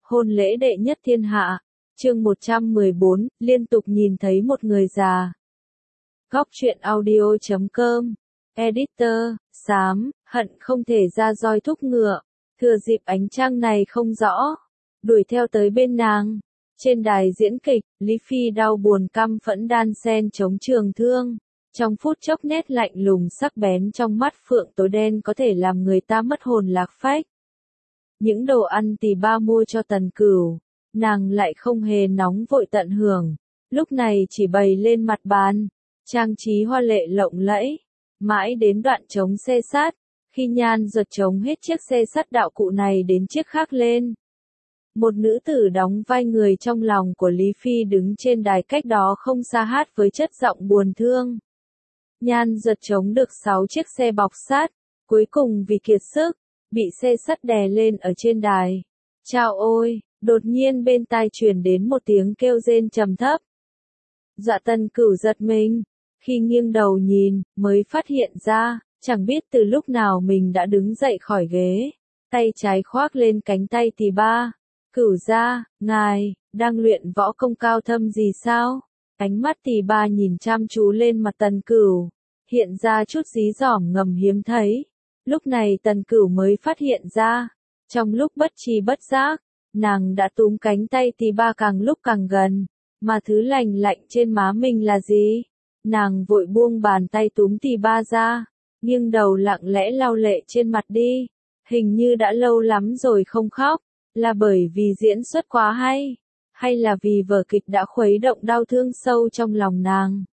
Hôn lễ đệ nhất thiên hạ. Chương 114, liên tục nhìn thấy một người già. Góc truyện audio.com. Editor, xám, hận không thể ra roi thúc ngựa. Thừa dịp ánh trăng này không rõ, đuổi theo tới bên nàng. Trên đài diễn kịch, Lý Phi đau buồn căm phẫn đan xen chống trường thương. Trong phút chốc nét lạnh lùng sắc bén trong mắt phượng tối đen có thể làm người ta mất hồn lạc phách. Những đồ ăn Tỳ Ba mua cho Tần Cửu, nàng lại không hề nóng vội tận hưởng, lúc này chỉ bày lên mặt bàn, trang trí hoa lệ lộng lẫy, mãi đến đoạn trống xe sắt, khi Nhan Duật trống hết chiếc xe sắt đạo cụ này đến chiếc khác lên. Một nữ tử đóng vai người trong lòng của Lý Phi đứng trên đài cách đó không xa hát với chất giọng buồn thương. Nhan Duật trống được 6 chiếc xe bọc sát, cuối cùng vì kiệt sức, bị xe sắt đè lên ở trên đài. Chao ôi, đột nhiên bên tai truyền đến một tiếng kêu rên trầm thấp. Dạ Tần Cửu giật mình, khi nghiêng đầu nhìn, mới phát hiện ra, chẳng biết từ lúc nào mình đã đứng dậy khỏi ghế, tay trái khoác lên cánh tay Tỳ Ba. Cửu gia, ngài, đang luyện võ công cao thâm gì sao? Ánh mắt Tỳ Ba nhìn chăm chú lên mặt Tần Cửu, hiện ra chút dí dỏm ngầm hiếm thấy. Lúc này Tần Cửu mới phát hiện ra, trong lúc bất tri bất giác, nàng đã túm cánh tay Tỳ Ba càng lúc càng gần, mà thứ lành lạnh trên má mình là gì? Nàng vội buông bàn tay túm Tỳ Ba ra, nghiêng đầu lặng lẽ lau lệ trên mặt đi, hình như đã lâu lắm rồi không khóc, là bởi vì diễn xuất quá hay là vì vở kịch đã khuấy động đau thương sâu trong lòng nàng.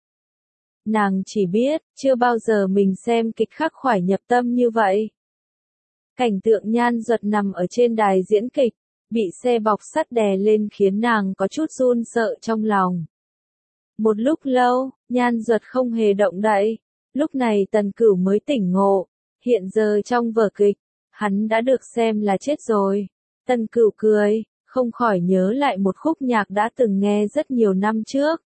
Nàng chỉ biết, chưa bao giờ mình xem kịch khắc khoải nhập tâm như vậy. Cảnh tượng Nhan Duật nằm ở trên đài diễn kịch, bị xe bọc sắt đè lên khiến nàng có chút run sợ trong lòng. Một lúc lâu, Nhan Duật không hề động đậy, lúc này Tần Cửu mới tỉnh ngộ, hiện giờ trong vở kịch, hắn đã được xem là chết rồi. Tần Cửu cười, không khỏi nhớ lại một khúc nhạc đã từng nghe rất nhiều năm trước.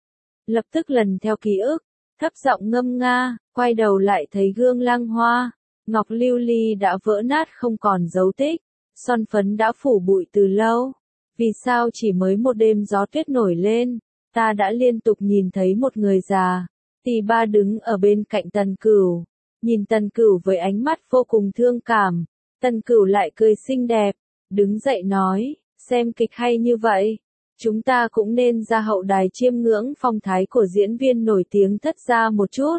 Lập tức lần theo ký ức, thấp giọng ngâm nga, quay đầu lại thấy gương lăng hoa, ngọc lưu ly đã vỡ nát không còn dấu tích, son phấn đã phủ bụi từ lâu. Vì sao chỉ mới một đêm gió tuyết nổi lên, ta đã liên tục nhìn thấy một người già. Tỳ Ba đứng ở bên cạnh Tần Cửu, nhìn Tần Cửu với ánh mắt vô cùng thương cảm. Tần Cửu lại cười xinh đẹp, đứng dậy nói, xem kịch hay như vậy, chúng ta cũng nên ra hậu đài chiêm ngưỡng phong thái của diễn viên nổi tiếng Thất gia một chút.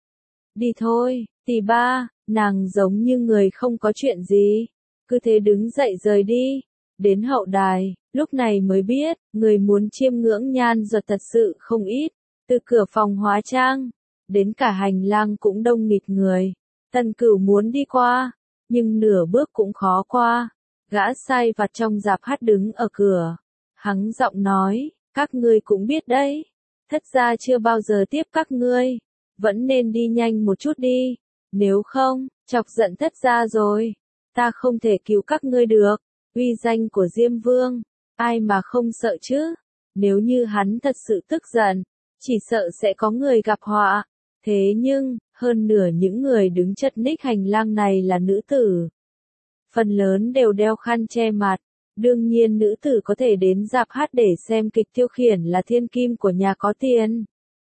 Đi thôi, Tỳ Ba, nàng giống như người không có chuyện gì, cứ thế đứng dậy rời đi. Đến hậu đài, lúc này mới biết, người muốn chiêm ngưỡng Nhan Duật thật sự không ít, từ cửa phòng hóa trang, đến cả hành lang cũng đông nghịt người. Tần Cửu muốn đi qua, nhưng nửa bước cũng khó qua. Gã sai vặt trong rạp hát đứng ở cửa, hắng giọng nói, các ngươi cũng biết đấy, Thất gia chưa bao giờ tiếp các ngươi, vẫn nên đi nhanh một chút đi, nếu không, chọc giận Thất gia rồi, ta không thể cứu các ngươi được. Uy danh của Diêm Vương, ai mà không sợ chứ, nếu như hắn thật sự tức giận, chỉ sợ sẽ có người gặp họa. Thế nhưng, hơn nửa những người đứng chật ních hành lang này là nữ tử. Phần lớn đều đeo khăn che mặt, đương nhiên nữ tử có thể đến rạp hát để xem kịch tiêu khiển là thiên kim của nhà có tiền.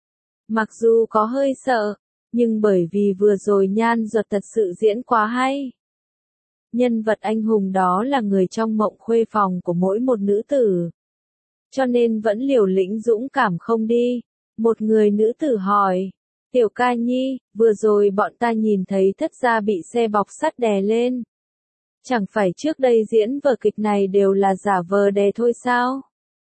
Mặc dù có hơi sợ, nhưng bởi vì vừa rồi Nhan Duật thật sự diễn quá hay. Nhân vật anh hùng đó là người trong mộng khuê phòng của mỗi một nữ tử. Cho nên vẫn liều lĩnh dũng cảm không đi. Một người nữ tử hỏi, Tiểu ca nhi, vừa rồi bọn ta nhìn thấy Thất gia bị xe bọc sắt đè lên. Chẳng phải trước đây diễn vở kịch này đều là giả vờ đè thôi sao?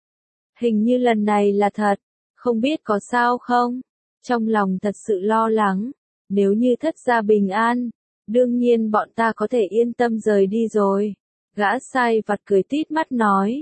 Hình như lần này là thật, không biết có sao không? Trong lòng thật sự lo lắng, nếu như Thất gia bình an, đương nhiên bọn ta có thể yên tâm rời đi rồi. Gã sai vặt cười tít mắt nói,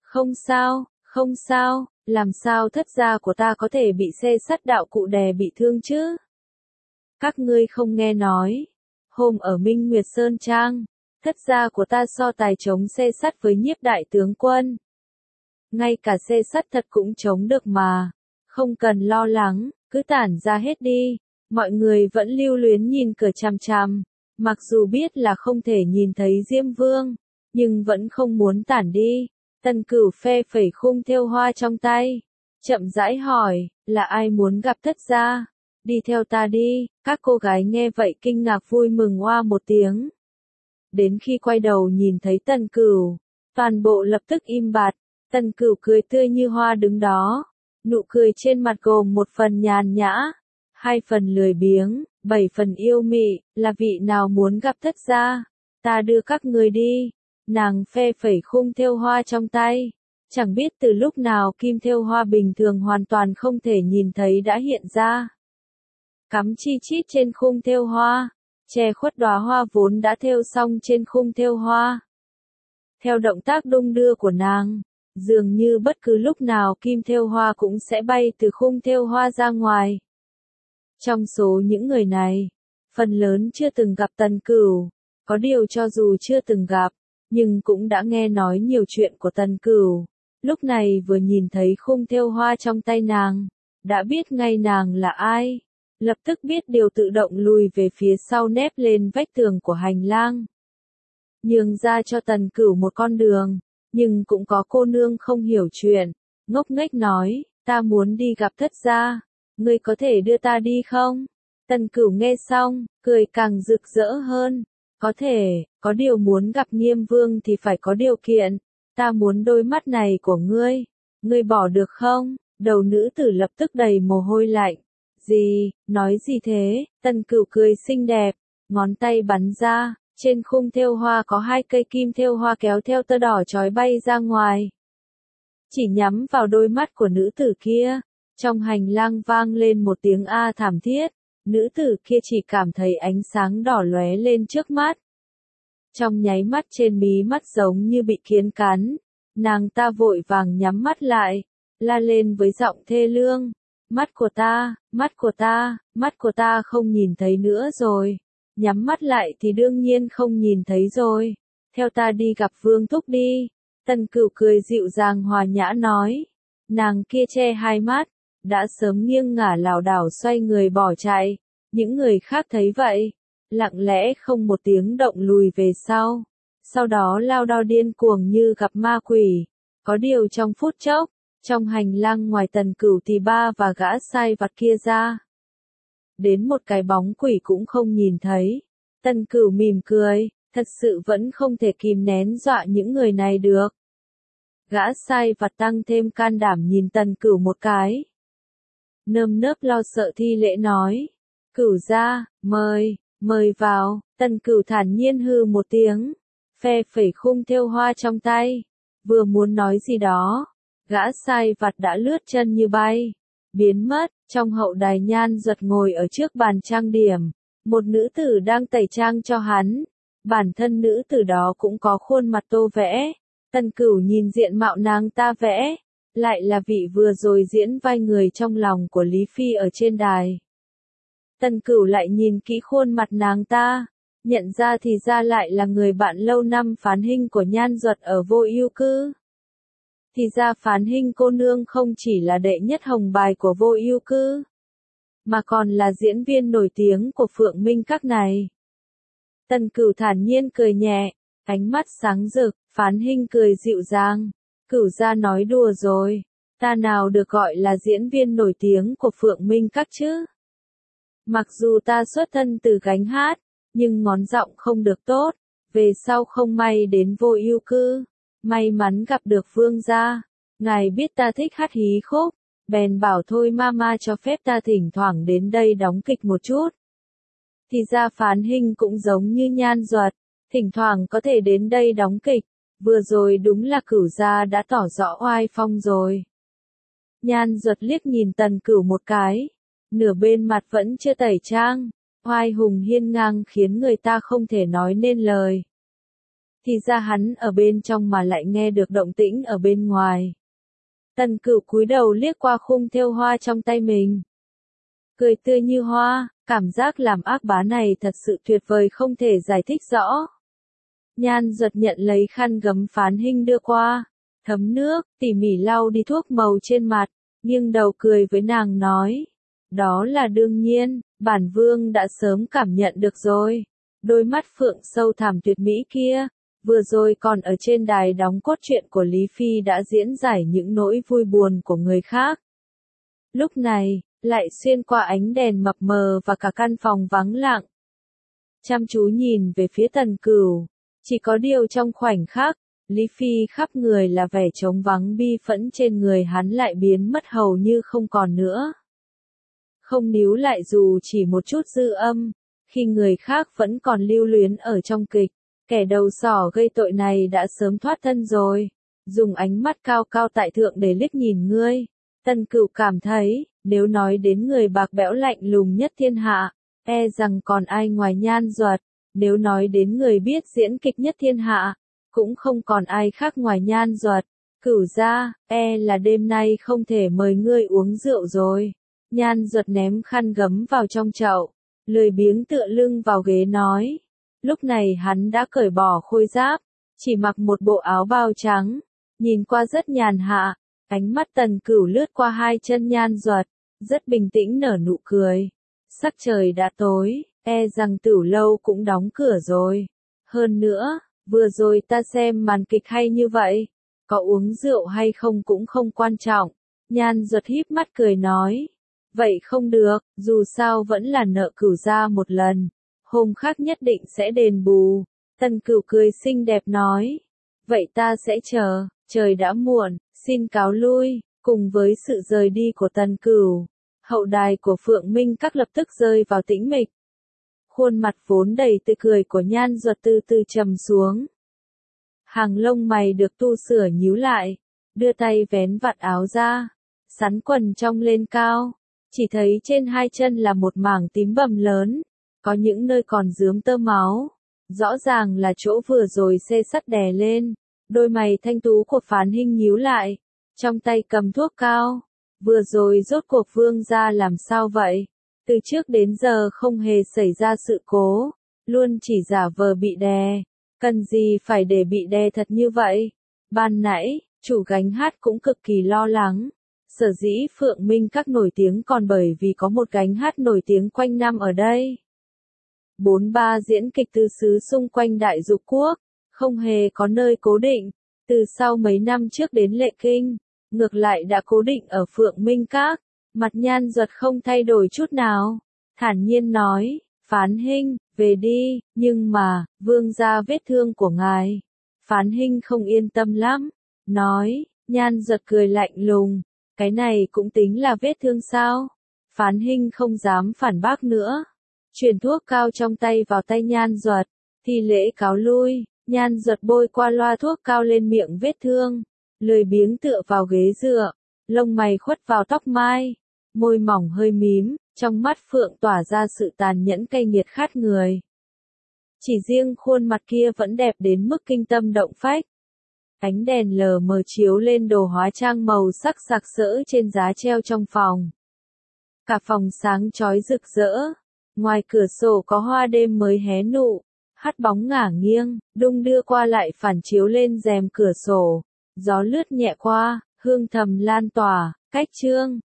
không sao, làm sao Thất gia của ta có thể bị xe sắt đạo cụ đè bị thương chứ? Các ngươi không nghe nói, hôm ở Minh Nguyệt Sơn Trang, Thất gia của ta so tài chống xe sắt với Nhiếp đại tướng quân. Ngay cả xe sắt thật cũng chống được mà, không cần lo lắng, cứ tản ra hết đi. Mọi người vẫn lưu luyến nhìn cửa chằm chằm, mặc dù biết là không thể nhìn thấy Diêm Vương, nhưng vẫn không muốn tản đi. Tần Cửu phe phẩy khung thêu hoa trong tay, chậm rãi hỏi, là ai muốn gặp thất gia? Đi theo ta đi. Các cô gái nghe vậy kinh ngạc vui mừng oa một tiếng. Đến khi quay đầu nhìn thấy Tần Cửu, toàn bộ lập tức im bặt. Tần Cửu cười tươi như hoa đứng đó, nụ cười trên mặt gồm 1 phần nhàn nhã, 2 phần lười biếng, 7 phần yêu mị, là vị nào muốn gặp thất gia? Ta đưa các người đi. Nàng phe phẩy khung thêu hoa trong tay, chẳng biết từ lúc nào kim thêu hoa bình thường hoàn toàn không thể nhìn thấy đã hiện ra. Cắm chi chít trên khung thêu hoa, che khuất đóa hoa vốn đã thêu xong trên khung thêu hoa. Theo động tác đung đưa của nàng, dường như bất cứ lúc nào kim thêu hoa cũng sẽ bay từ khung thêu hoa ra ngoài. Trong số những người này, phần lớn chưa từng gặp Tần Cửu, có điều cho dù chưa từng gặp, nhưng cũng đã nghe nói nhiều chuyện của Tần Cửu. Lúc này vừa nhìn thấy khung thêu hoa trong tay nàng, đã biết ngay nàng là ai, lập tức biết điều tự động lùi về phía sau nép lên vách tường của hành lang. Nhường ra cho Tần Cửu một con đường, nhưng cũng có cô nương không hiểu chuyện, ngốc nghếch nói, ta muốn đi gặp thất gia, ngươi có thể đưa ta đi không? Tần Cửu nghe xong, cười càng rực rỡ hơn, có thể, có điều muốn gặp Nghiêm Vương thì phải có điều kiện, ta muốn đôi mắt này của ngươi bỏ được không? Đầu nữ tử lập tức đầy mồ hôi lạnh. Gì, nói gì thế? Tần Cửu cười xinh đẹp, ngón tay bắn ra, trên khung thêu hoa có 2 cây kim thêu hoa kéo theo tơ đỏ chói bay ra ngoài. Chỉ nhắm vào đôi mắt của nữ tử kia, trong hành lang vang lên một tiếng a thảm thiết, nữ tử kia chỉ cảm thấy ánh sáng đỏ lóe lên trước mắt. Trong nháy mắt trên mí mắt giống như bị kiến cắn, nàng ta vội vàng nhắm mắt lại, la lên với giọng thê lương. Mắt của ta, mắt của ta, mắt của ta không nhìn thấy nữa rồi. Nhắm mắt lại thì đương nhiên không nhìn thấy rồi. Theo ta đi gặp Vương Thúc đi. Tần Cửu cười dịu dàng hòa nhã nói. Nàng kia che 2 mắt, đã sớm nghiêng ngả lảo đảo xoay người bỏ chạy. Những người khác thấy vậy, lặng lẽ không một tiếng động lùi về sau. Sau đó lao đao điên cuồng như gặp ma quỷ. Có điều trong phút chốc, trong hành lang ngoài Tần Cửu thì ba và gã sai vặt kia ra. Đến một cái bóng quỷ cũng không nhìn thấy. Tần Cửu mỉm cười, thật sự vẫn không thể kìm nén dọa những người này được. Gã sai vặt tăng thêm can đảm nhìn Tần Cửu một cái. Nơm nớp lo sợ thi lễ nói. Cửu gia, mời vào. Tần Cửu thản nhiên hừ một tiếng, phe phẩy khung thêu hoa trong tay. Vừa muốn nói gì đó, gã sai vặt đã lướt chân như bay, biến mất. Trong hậu đài Nhan Duật ngồi ở trước bàn trang điểm, một nữ tử đang tẩy trang cho hắn. Bản thân nữ tử đó cũng có khuôn mặt tô vẽ. Tần Cửu nhìn diện mạo nàng ta vẽ, lại là vị vừa rồi diễn vai người trong lòng của Lý Phi ở trên đài. Tần Cửu lại nhìn kỹ khuôn mặt nàng ta, nhận ra thì ra lại là người bạn lâu năm Phán Hinh của Nhan Duật ở Vô Ưu Cư. Thì ra Phán Hinh cô nương không chỉ là đệ nhất hồng bài của Vô Ưu Cư, mà còn là diễn viên nổi tiếng của Phượng Minh Các này. Tần Cửu thản nhiên cười nhẹ, ánh mắt sáng rực. Phán Hinh cười dịu dàng. Cửu gia nói đùa rồi, ta nào được gọi là diễn viên nổi tiếng của Phượng Minh Các chứ? Mặc dù ta xuất thân từ gánh hát, nhưng ngón giọng không được tốt, về sau không may đến Vô Ưu Cư, may mắn gặp được Vương gia. Ngài biết ta thích hát hí khúc, bèn bảo thôi mama cho phép ta thỉnh thoảng đến đây đóng kịch một chút. Thì ra Phán Hinh cũng giống như Nhan Duật, thỉnh thoảng có thể đến đây đóng kịch. Vừa rồi đúng là Cửu gia đã tỏ rõ oai phong rồi. Nhan Duật liếc nhìn Tần Cửu một cái, nửa bên mặt vẫn chưa tẩy trang, oai hùng hiên ngang khiến người ta không thể nói nên lời. Thì ra hắn ở bên trong mà lại nghe được động tĩnh ở bên ngoài. Tần Cửu cúi đầu liếc qua khung thêu hoa trong tay mình, cười tươi như hoa, cảm giác làm ác bá này thật sự tuyệt vời không thể giải thích rõ. Nhan Duật nhận lấy khăn gấm Phán Hinh đưa qua, thấm nước, tỉ mỉ lau đi thuốc màu trên mặt, nghiêng đầu cười với nàng nói. Đó là đương nhiên, bản vương đã sớm cảm nhận được rồi. Đôi mắt phượng sâu thẳm tuyệt mỹ kia, Vừa rồi còn ở trên đài đóng cốt truyện của Lý Phi đã diễn giải những nỗi vui buồn của người khác. Lúc này, lại xuyên qua ánh đèn mập mờ và cả căn phòng vắng lặng. Chăm chú nhìn về phía Tần Cửu, chỉ có điều trong khoảnh khắc, Lý Phi khắp người là vẻ trống vắng bi phẫn trên người hắn lại biến mất hầu như không còn nữa. Không níu lại dù chỉ một chút dư âm, khi người khác vẫn còn lưu luyến ở trong kịch, kẻ đầu sỏ gây tội này đã sớm thoát thân rồi, dùng ánh mắt cao cao tại thượng để liếc nhìn ngươi. Tần Cửu cảm thấy, nếu nói đến người bạc bẽo lạnh lùng nhất thiên hạ, e rằng còn ai ngoài Nhan Duật, nếu nói đến người biết diễn kịch nhất thiên hạ, cũng không còn ai khác ngoài Nhan Duật. Cửu gia, e là đêm nay không thể mời ngươi uống rượu rồi. Nhan Duật ném khăn gấm vào trong chậu, lười biếng tựa lưng vào ghế nói. Lúc này hắn đã cởi bỏ khôi giáp, chỉ mặc một bộ áo bào trắng, nhìn qua rất nhàn hạ. Ánh mắt Tần Cửu lướt qua hai chân Nhan Duật, rất bình tĩnh nở nụ cười. Sắc trời đã tối, e rằng Tửu lâu cũng đóng cửa rồi. Hơn nữa, vừa rồi ta xem màn kịch hay như vậy, có uống rượu hay không cũng không quan trọng. Nhan Duật híp mắt cười nói. Vậy không được, dù sao vẫn là nợ Cửu gia một lần, hôm khác nhất định sẽ đền bù. Tần Cửu cười xinh đẹp nói. Vậy ta sẽ chờ, trời đã muộn, xin cáo lui. Cùng với sự rời đi của Tần Cửu, hậu đài của Phượng Minh Các lập tức rơi vào tĩnh mịch. Khuôn mặt vốn đầy tươi cười của Nhan Duật từ từ trầm xuống. Hàng lông mày được tu sửa nhíu lại, đưa tay vén vạt áo ra, sắn quần trong lên cao, chỉ thấy trên hai chân là một mảng tím bầm lớn, có những nơi còn rướm tơ máu, rõ ràng là chỗ vừa rồi xê sắt đè lên. Đôi mày thanh tú của Phán Hinh nhíu lại, trong tay cầm thuốc cao. Vừa rồi rốt cuộc Vương gia làm sao vậy? Từ trước đến giờ không hề xảy ra sự cố, luôn chỉ giả vờ bị đè. Cần gì phải để bị đè thật như vậy? Ban nãy, chủ gánh hát cũng cực kỳ lo lắng. Sở dĩ Phượng Minh Các nổi tiếng còn bởi vì có một gánh hát nổi tiếng quanh năm ở đây. 43 diễn kịch tứ xứ xung quanh Đại Dục Quốc, không hề có nơi cố định. Từ sau mấy năm trước đến Lệ Kinh, ngược lại đã cố định ở Phượng Minh Các. Mặt Nhan Duật không thay đổi chút nào, thản nhiên nói. Phán Hinh, về đi, nhưng mà, Vương gia vết thương của ngài. Phán Hinh không yên tâm lắm, nói. Nhan Duật cười lạnh lùng, cái này cũng tính là vết thương sao? Phán Hinh không dám phản bác nữa, chuyển thuốc cao trong tay vào tay Nhan Duật, thi lễ cáo lui. Nhan Duật bôi qua loa thuốc cao lên miệng vết thương, lười biếng tựa vào ghế dựa, lông mày khuất vào tóc mai, môi mỏng hơi mím, trong mắt phượng tỏa ra sự tàn nhẫn cay nghiệt khát người. Chỉ riêng khuôn mặt kia vẫn đẹp đến mức kinh tâm động phách. Ánh đèn lờ mờ chiếu lên đồ hóa trang màu sắc sặc sỡ trên giá treo trong phòng. Cả phòng sáng chói rực rỡ, ngoài cửa sổ có hoa đêm mới hé nụ, hắt bóng ngả nghiêng, đung đưa qua lại phản chiếu lên rèm cửa sổ. Gió lướt nhẹ qua, hương thầm lan tỏa. Cách chương